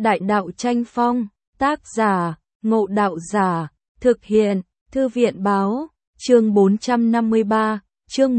Đại đạo tranh phong, tác giả, Ngộ Đạo Giả, thực hiện, Thư viện báo, chương 453, chương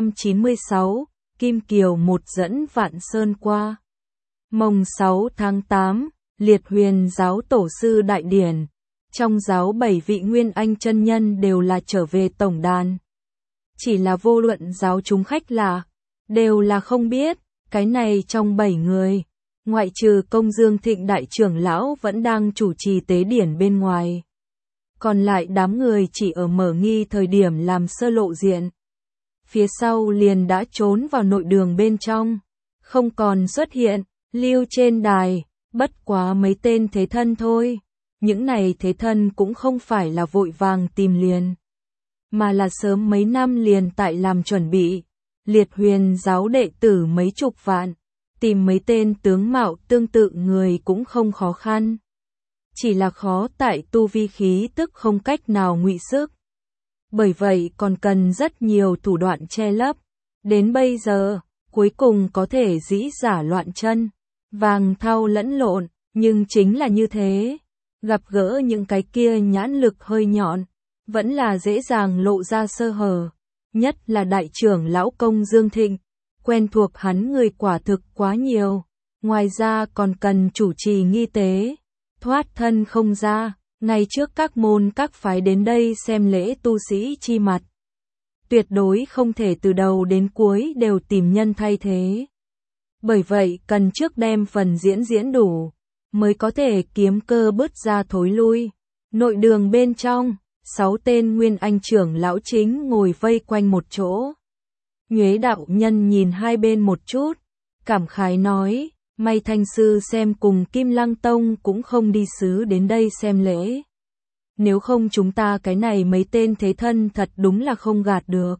196, Kim Kiều một dẫn Vạn Sơn qua. Mồng 6 tháng 8, Liệt Huyền giáo tổ sư đại điển. Trong giáo 7 vị Nguyên Anh chân nhân đều là trở về tổng đàn. Chỉ là vô luận giáo chúng khách lạ, đều là không biết, cái này trong 7 người, ngoại trừ Công Dương Thịnh đại trưởng lão vẫn đang chủ trì tế điển bên ngoài. Còn lại đám người chỉ ở mở nghi thời điểm làm sơ lộ diện. Phía sau liền đã trốn vào nội đường bên trong, không còn xuất hiện, lưu trên đài, bất quá mấy tên thế thân thôi. Những này thế thân cũng không phải là vội vàng tìm liền, mà là sớm mấy năm liền tại làm chuẩn bị. Liệt Huyền giáo đệ tử mấy chục vạn, tìm mấy tên tướng mạo tương tự người cũng không khó khăn. Chỉ là khó tại tu vi khí tức không cách nào ngụy sức. Bởi vậy còn cần rất nhiều thủ đoạn che lấp. Đến bây giờ, cuối cùng có thể dĩ giả loạn chân, vàng thau lẫn lộn, nhưng chính là như thế. Gặp gỡ những cái kia nhãn lực hơi nhọn, vẫn là dễ dàng lộ ra sơ hở. Nhất là đại trưởng lão Công Dương Thịnh, quen thuộc hắn người quả thực quá nhiều. Ngoài ra còn cần chủ trì nghi tế, thoát thân không ra, ngay trước các môn các phái đến đây xem lễ tu sĩ chi mặt. Tuyệt đối không thể từ đầu đến cuối đều tìm nhân thay thế. Bởi vậy cần trước đem phần diễn đủ, mới có thể kiếm cơ bứt ra thối lui. Nội đường bên trong, 6 tên Nguyên Anh trưởng lão chính ngồi vây quanh một chỗ. Nhuế đạo nhân nhìn hai bên một chút, cảm khái nói, may Thanh sư xem cùng Kim Lăng Tông cũng không đi sứ đến đây xem lễ. Nếu không chúng ta cái này mấy tên thế thân thật đúng là không gạt được.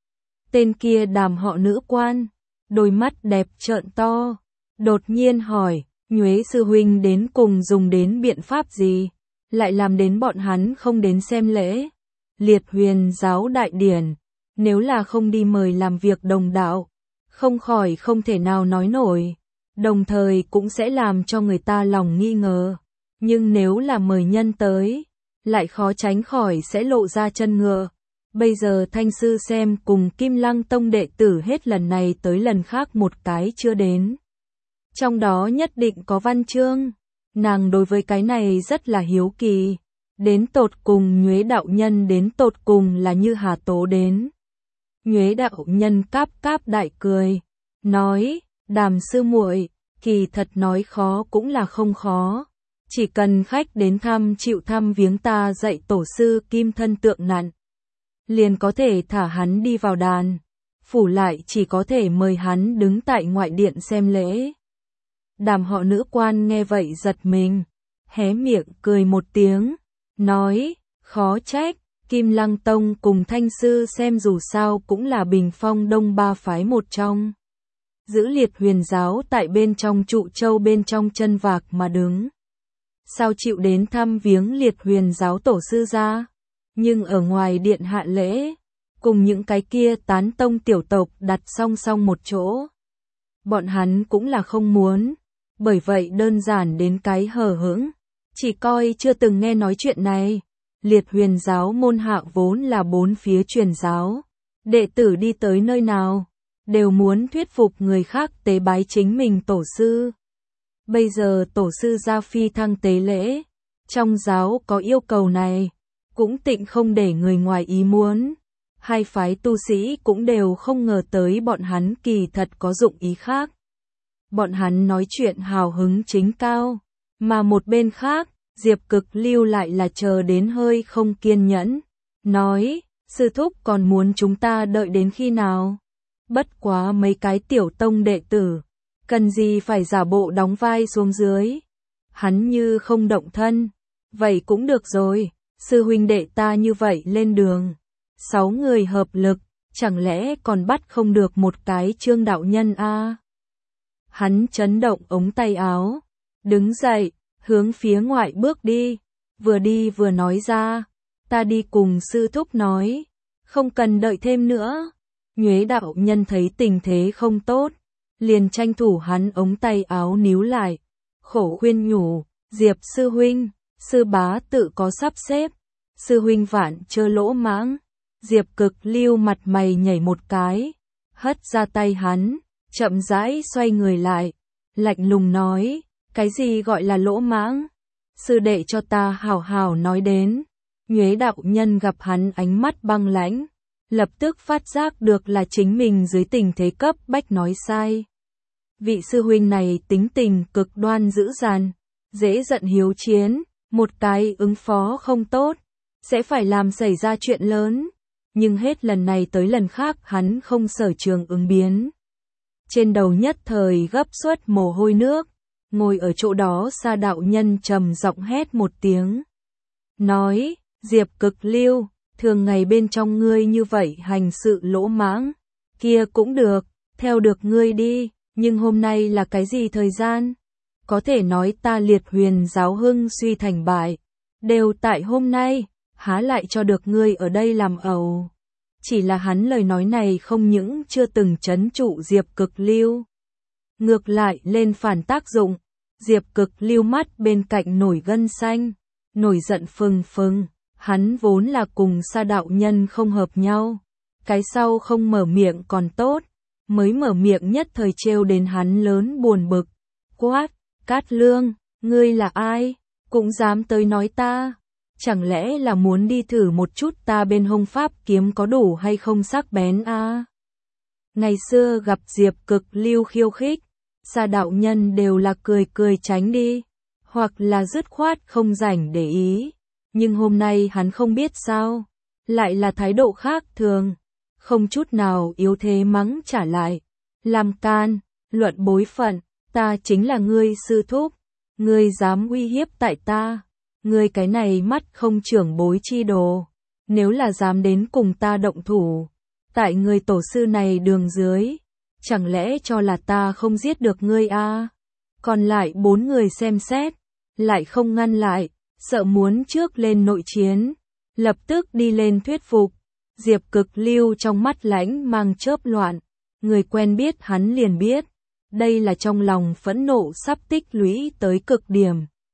Tên kia Đàm họ nữ quan, đôi mắt đẹp trợn to, đột nhiên hỏi, Nhuế sư huynh đến cùng dùng đến biện pháp gì, lại làm đến bọn hắn không đến xem lễ. Liệt Huyền giáo đại điển, nếu là không đi mời làm việc đồng đạo, không khỏi không thể nào nói nổi, đồng thời cũng sẽ làm cho người ta lòng nghi ngờ. Nhưng nếu là mời nhân tới, lại khó tránh khỏi sẽ lộ ra chân ngựa. Bây giờ Thanh sư xem cùng Kim Lăng Tông đệ tử hết lần này tới lần khác một cái chưa đến. Trong đó nhất định có văn chương. Nàng đối với cái này rất là hiếu kỳ. Đến tột cùng Nhuế đạo nhân đến tột cùng là như hà tố đến. Nhuế đạo nhân cáp cáp đại cười, nói, Đàm sư muội, kỳ thật nói khó cũng là không khó. Chỉ cần khách đến thăm chịu thăm viếng ta dạy tổ sư kim thân tượng nặn, liền có thể thả hắn đi vào đàn. Phủ lại chỉ có thể mời hắn đứng tại ngoại điện xem lễ. Đàm họ nữ quan nghe vậy giật mình, hé miệng cười một tiếng, nói, khó trách, Kim Lăng Tông cùng Thanh sư xem dù sao cũng là bình phong đông ba phái một trong. Giữ Liệt Huyền giáo tại bên trong trụ châu bên trong chân vạc mà đứng. Sao chịu đến thăm viếng Liệt Huyền giáo tổ sư ra, nhưng ở ngoài điện hạ lễ, cùng những cái kia tán tông tiểu tộc đặt song song một chỗ. Bọn hắn cũng là không muốn, bởi vậy đơn giản đến cái hờ hững, chỉ coi chưa từng nghe nói chuyện này. Liệt Huyền giáo môn hạ vốn là bốn phía truyền giáo, đệ tử đi tới nơi nào, đều muốn thuyết phục người khác tế bái chính mình tổ sư. Bây giờ tổ sư gia phi thăng tế lễ, trong giáo có yêu cầu này, cũng tịnh không để người ngoài ý muốn. Hai phái tu sĩ cũng đều không ngờ tới bọn hắn kỳ thật có dụng ý khác. Bọn hắn nói chuyện hào hứng chính cao, mà một bên khác, Diệp Cực Lưu lại là chờ đến hơi không kiên nhẫn, nói, sư thúc còn muốn chúng ta đợi đến khi nào? Bất quá mấy cái tiểu tông đệ tử, cần gì phải giả bộ đóng vai xuống dưới. Hắn như không động thân, vậy cũng được rồi, sư huynh đệ ta như vậy lên đường. 6 người hợp lực, chẳng lẽ còn bắt không được một cái Trương đạo nhân a? Hắn chấn động ống tay áo, đứng dậy, hướng phía ngoại bước đi vừa nói ra, ta đi cùng sư thúc nói, không cần đợi thêm nữa. Nhuế đạo nhân thấy tình thế không tốt, liền tranh thủ hắn ống tay áo níu lại, khổ khuyên nhủ, Diệp sư huynh, sư bá tự có sắp xếp, sư huynh vạn chớ lỗ mãng. Diệp Cực Lưu mặt mày nhảy một cái, hất ra tay hắn, chậm rãi xoay người lại, lạnh lùng nói, cái gì gọi là lỗ mãng? Sư đệ cho ta hào hào nói đến. Nhuế đạo nhân gặp hắn ánh mắt băng lãnh, lập tức phát giác được là chính mình dưới tình thế cấp bách nói sai. Vị sư huynh này tính tình cực đoan dữ dằn, dễ giận hiếu chiến, một cái ứng phó không tốt, sẽ phải làm xảy ra chuyện lớn. Nhưng hết lần này tới lần khác hắn không sở trường ứng biến. Trên đầu nhất thời gấp suất mồ hôi nước, ngồi ở chỗ đó Sa đạo nhân trầm giọng hét một tiếng. Nói, Diệp Cực Lưu, thường ngày bên trong ngươi như vậy hành sự lỗ mãng, kia cũng được, theo được ngươi đi, nhưng hôm nay là cái gì thời gian? Có thể nói ta Liệt Huyền giáo hưng suy thành bại, đều tại hôm nay, há lại cho được ngươi ở đây làm ẩu. Chỉ là hắn lời nói này không những chưa từng trấn trụ Diệp Cực Lưu, ngược lại lên phản tác dụng. Diệp Cực Lưu mắt bên cạnh nổi gân xanh, nổi giận phừng phừng, hắn vốn là cùng Sa đạo nhân không hợp nhau, cái sau không mở miệng còn tốt, mới mở miệng nhất thời trêu đến hắn lớn buồn bực, quát, Cát Lương, ngươi là ai, cũng dám tới nói ta, chẳng lẽ là muốn đi thử một chút ta bên hông pháp kiếm có đủ hay không sắc bén à? Ngày xưa gặp Diệp Cực Lưu khiêu khích, Sa đạo nhân đều là cười cười tránh đi, hoặc là dứt khoát không rảnh để ý, nhưng hôm nay hắn không biết sao, lại là thái độ khác thường, không chút nào yếu thế mắng trả lại, làm can, luận bối phận, ta chính là ngươi sư thúc, ngươi dám uy hiếp tại ta, ngươi cái này mắt không trưởng bối chi đồ, nếu là dám đến cùng ta động thủ, tại người tổ sư này đường dưới, chẳng lẽ cho là ta không giết được ngươi à? Còn lại 4 người xem xét, lại không ngăn lại, sợ muốn trước lên nội chiến, lập tức đi lên thuyết phục. Diệp Cực Lưu trong mắt lãnh mang chớp loạn, người quen biết hắn liền biết, đây là trong lòng phẫn nộ sắp tích lũy tới cực điểm.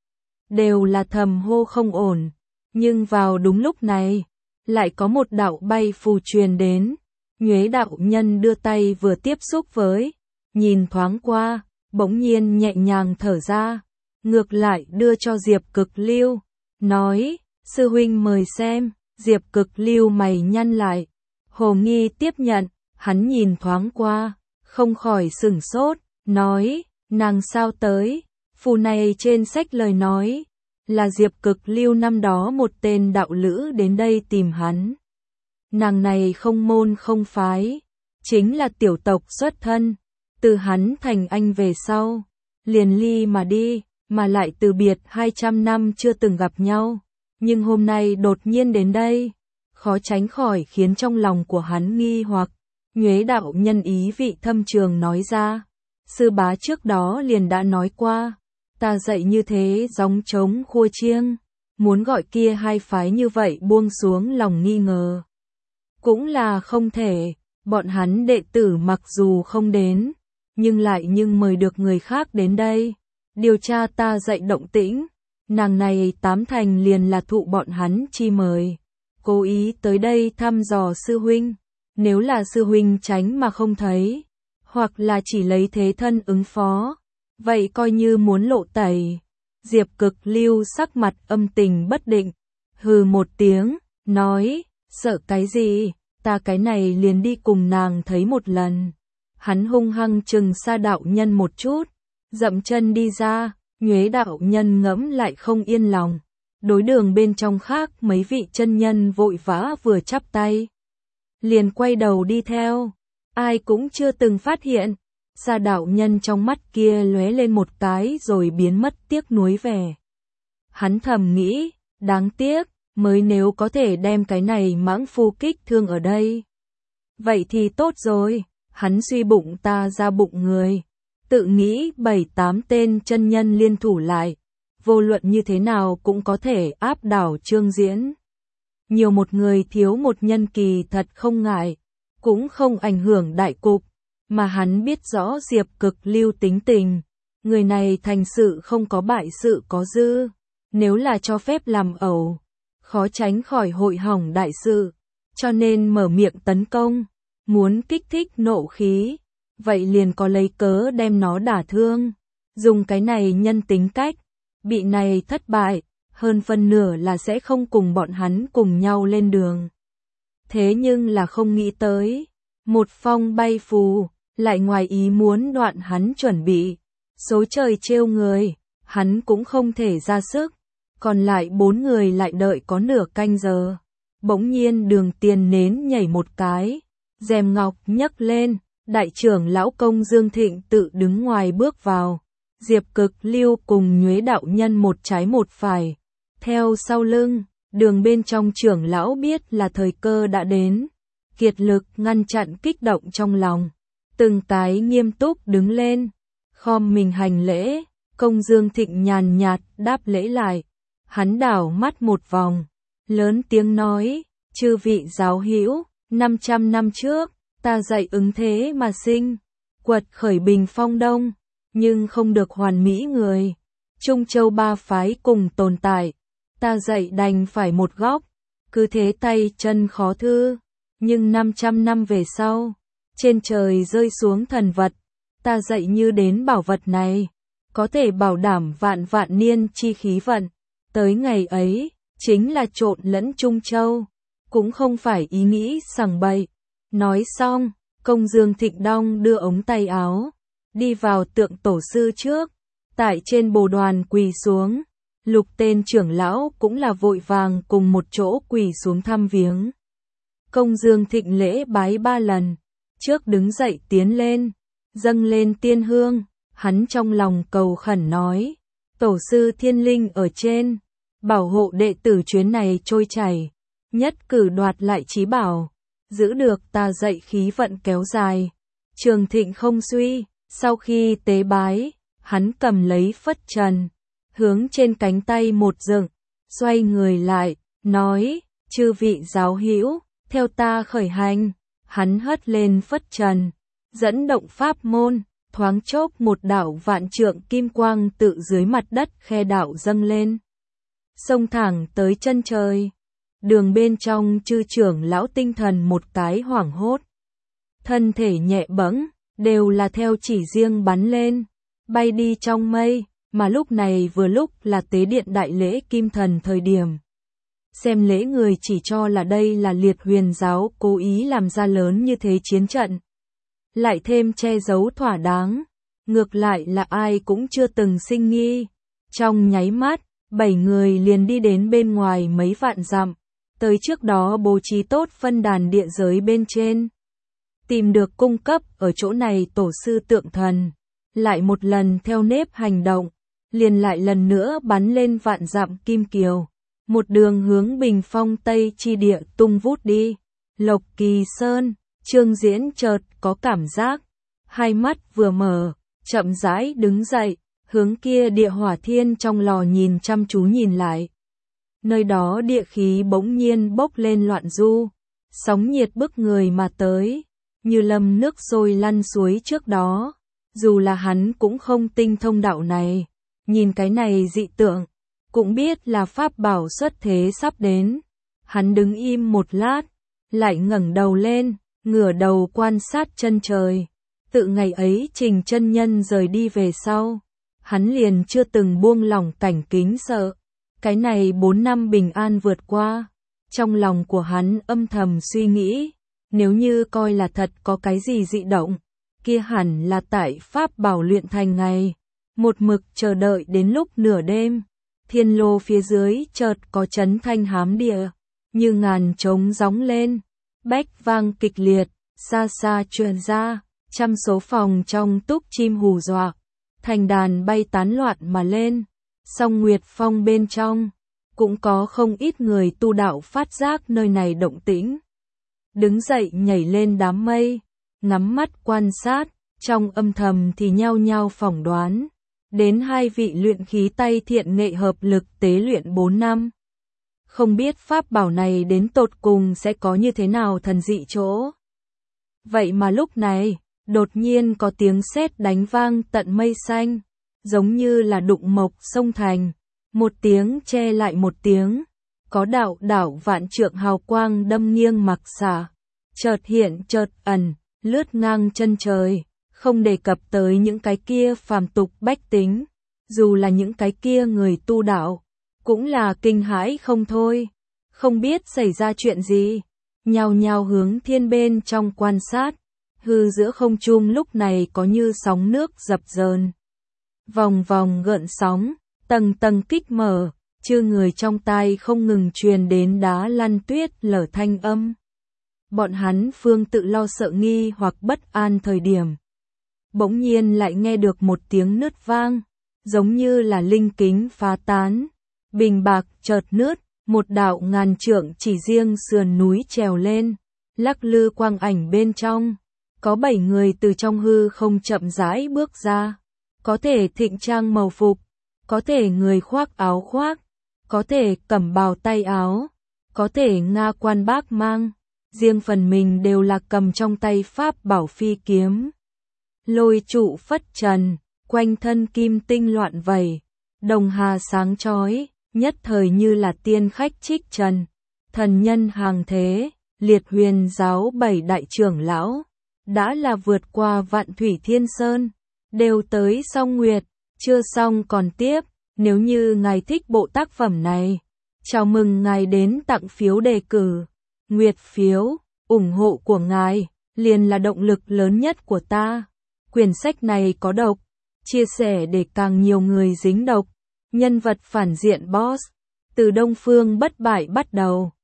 Đều là thầm hô không ổn, nhưng vào đúng lúc này, lại có một đạo bay phù truyền đến. Nhuế đạo nhân đưa tay vừa tiếp xúc với, nhìn thoáng qua, bỗng nhiên nhẹ nhàng thở ra, ngược lại đưa cho Diệp Cực Lưu, nói, sư huynh mời xem. Diệp Cực Lưu mày nhăn lại, hồ nghi tiếp nhận, hắn nhìn thoáng qua, không khỏi sửng sốt, nói, nàng sao tới, phù này trên sách lời nói, là Diệp Cực Lưu năm đó một tên đạo lữ đến đây tìm hắn. Nàng này không môn không phái, chính là tiểu tộc xuất thân, từ hắn thành anh về sau, liền ly mà đi, mà lại từ biệt 200 năm chưa từng gặp nhau, nhưng hôm nay đột nhiên đến đây, khó tránh khỏi khiến trong lòng của hắn nghi hoặc. Nhuế đạo nhân ý vị thâm trường nói ra, sư bá trước đó liền đã nói qua, ta dạy như thế gióng trống khua chiêng, muốn gọi kia hai phái như vậy buông xuống lòng nghi ngờ. Cũng là không thể, bọn hắn đệ tử mặc dù không đến, nhưng lại mời được người khác đến đây, điều tra ta dạy động tĩnh, nàng này 8 thành liền là thụ bọn hắn chi mời, cố ý tới đây thăm dò sư huynh, nếu là sư huynh tránh mà không thấy, hoặc là chỉ lấy thế thân ứng phó, vậy coi như muốn lộ tẩy. Diệp Cực Lưu sắc mặt âm tình bất định, hừ một tiếng, nói, sợ cái gì, ta cái này liền đi cùng nàng thấy một lần. Hắn hung hăng trừng Sa đạo nhân một chút, dậm chân đi ra. Nhuế đạo nhân ngẫm lại không yên lòng, đối đường bên trong khác mấy vị chân nhân vội vã vừa chắp tay, liền quay đầu đi theo, ai cũng chưa từng phát hiện. Sa đạo nhân trong mắt kia lóe lên một cái rồi biến mất tiếc nuối vẻ. Hắn thầm nghĩ, đáng tiếc, mới nếu có thể đem cái này mãng phu kích thương ở đây. Vậy thì tốt rồi, hắn suy bụng ta ra bụng người, tự nghĩ 7-8 tên chân nhân liên thủ lại, vô luận như thế nào cũng có thể áp đảo Trương Diễn. Nhiều một người thiếu một nhân kỳ thật không ngại, cũng không ảnh hưởng đại cục, mà hắn biết rõ Diệp Cực Lưu tính tình, người này thành sự không có bại sự có dư, nếu là cho phép làm ẩu, khó tránh khỏi hội hỏng đại sự, cho nên mở miệng tấn công, muốn kích thích nộ khí, vậy liền có lấy cớ đem nó đả thương, dùng cái này nhân tính cách, bị này thất bại, hơn phân nửa là sẽ không cùng bọn hắn cùng nhau lên đường. Thế nhưng là không nghĩ tới, một phong bay phù, lại ngoài ý muốn đoạn hắn chuẩn bị, số trời trêu người, hắn cũng không thể ra sức, còn lại 4 người lại đợi có nửa canh giờ. Bỗng nhiên đường tiền nến nhảy một cái, rèm ngọc nhấc lên, đại trưởng lão Công Dương Thịnh tự đứng ngoài bước vào, Diệp Cực Lưu cùng Nhuế đạo nhân một trái một phải, theo sau lưng, đường bên trong trưởng lão biết là thời cơ đã đến, kiệt lực ngăn chặn kích động trong lòng, từng cái nghiêm túc đứng lên, khom mình hành lễ, Công Dương Thịnh nhàn nhạt đáp lễ lại, hắn đảo mắt một vòng, lớn tiếng nói, chư vị giáo hữu, 500 năm trước, ta dạy ứng thế mà sinh, quật khởi bình phong đông, nhưng không được hoàn mỹ người, Trung Châu ba phái cùng tồn tại, ta dạy đành phải một góc, cứ thế tay chân khó thư, nhưng 500 năm về sau, trên trời rơi xuống thần vật, ta dạy như đến bảo vật này, có thể bảo đảm vạn vạn niên chi khí vận, tới ngày ấy, chính là trộn lẫn Trung Châu, cũng không phải ý nghĩ sằng bậy. Nói xong, Công Dương Thịnh đong đưa ống tay áo, đi vào tượng tổ sư trước, tại trên bồ đoàn quỳ xuống, Lục tên trưởng lão cũng là vội vàng cùng một chỗ quỳ xuống thăm viếng. Công Dương Thịnh lễ bái 3 lần, trước đứng dậy tiến lên, dâng lên tiên hương, hắn trong lòng cầu khẩn nói, tổ sư thiên linh ở trên, bảo hộ đệ tử chuyến này trôi chảy, nhất cử đoạt lại chí bảo, giữ được ta dạy khí vận kéo dài, trường thịnh không suy. Sau khi tế bái, hắn cầm lấy phất trần, hướng trên cánh tay một dựng, xoay người lại, nói, chư vị giáo hữu, theo ta khởi hành, hắn hất lên phất trần, dẫn động pháp môn, thoáng chốc một đạo vạn trượng kim quang tự dưới mặt đất khe đạo dâng lên, xông thẳng tới chân trời. Đường bên trong chư trưởng lão tinh thần một cái hoảng hốt, thân thể nhẹ bẫng, đều là theo chỉ riêng bắn lên, bay đi trong mây, mà lúc này vừa lúc là tế điện đại lễ kim thần thời điểm. Xem lễ người chỉ cho là đây là Liệt Huyền giáo cố ý làm ra lớn như thế chiến trận, lại thêm che giấu thỏa đáng, ngược lại là ai cũng chưa từng sinh nghi. Trong nháy mắt, 7 người liền đi đến bên ngoài mấy vạn dặm, tới trước đó bố trí tốt phân đàn địa giới bên trên. Tìm được cung cấp ở chỗ này tổ sư tượng thần, lại một lần theo nếp hành động, liền lại lần nữa bắn lên vạn dặm kim kiều, một đường hướng Bình Phong Tây chi địa tung vút đi. Lộc Kỳ Sơn, Trương Diễn chợt có cảm giác, hai mắt vừa mở, chậm rãi đứng dậy, hướng kia địa hỏa thiên trong lò nhìn chăm chú nhìn lại. Nơi đó địa khí bỗng nhiên bốc lên loạn du, sóng nhiệt bức người mà tới, như lâm nước sôi lăn suối trước đó. Dù là hắn cũng không tinh thông đạo này, nhìn cái này dị tượng, cũng biết là pháp bảo xuất thế sắp đến. Hắn đứng im một lát, lại ngẩng đầu lên, ngửa đầu quan sát chân trời. Tự ngày ấy Trình chân nhân rời đi về sau, hắn liền chưa từng buông lỏng cảnh kính sợ. Cái này 4 năm bình an vượt qua, trong lòng của hắn âm thầm suy nghĩ, nếu như coi là thật có cái gì dị động, kia hẳn là tại pháp bảo luyện thành ngày, một mực chờ đợi đến lúc nửa đêm, thiên lô phía dưới chợt có chấn thanh hám địa, như ngàn trống gióng lên, bách vang kịch liệt, xa xa truyền ra, trăm số phòng trong túc chim hù dọa, thành đàn bay tán loạn mà lên. Song Nguyệt Phong bên trong, cũng có không ít người tu đạo phát giác nơi này động tĩnh. Đứng dậy nhảy lên đám mây, ngắm mắt quan sát, trong âm thầm thì nhao nhao phỏng đoán. Đến 2 vị luyện khí tay thiện nghệ hợp lực tế luyện 4 năm. Không biết pháp bảo này đến tột cùng sẽ có như thế nào thần dị chỗ. Vậy mà lúc này, đột nhiên có tiếng sét đánh vang tận mây xanh. giống như là đụng mộc sông thành, một tiếng che lại một tiếng, có đạo đảo vạn trượng hào quang đâm nghiêng mặc xả, chợt hiện chợt ẩn, lướt ngang chân trời, không đề cập tới những cái kia phàm tục bách tính, dù là những cái kia người tu đạo, cũng là kinh hãi không thôi, không biết xảy ra chuyện gì, nhao nhao hướng thiên bên trong quan sát, hư giữa không trung lúc này có như sóng nước dập dờn, vòng vòng gợn sóng, tầng tầng kích mở, chư người trong tai không ngừng truyền đến đá lăn tuyết lở thanh âm. Bọn hắn phương tự lo sợ nghi hoặc bất an thời điểm. Bỗng nhiên lại nghe được một tiếng nứt vang, giống như là linh kính phá tán, bình bạc chợt nứt, một đạo ngàn trượng chỉ riêng sườn núi trèo lên, lắc lư quang ảnh bên trong, có 7 người từ trong hư không chậm rãi bước ra, có thể thịnh trang màu phục, có thể người khoác áo khoác, có thể cẩm bào tay áo, có thể nga quan bác mang, riêng phần mình đều là cầm trong tay pháp bảo phi kiếm. Lôi trụ phất trần, quanh thân kim tinh loạn vẩy, đồng hà sáng chói, nhất thời như là tiên khách trích trần, thần nhân hàng thế, liệt huyền giáo 7 đại trưởng lão, đã là vượt qua vạn thủy thiên sơn, đều tới song nguyệt, chưa xong còn tiếp, nếu như ngài thích bộ tác phẩm này, chào mừng ngài đến tặng phiếu đề cử, nguyệt phiếu, ủng hộ của ngài, liền là động lực lớn nhất của ta. Quyển sách này có độc, chia sẻ để càng nhiều người dính độc, nhân vật phản diện boss, từ Đông Phương bất bại bắt đầu.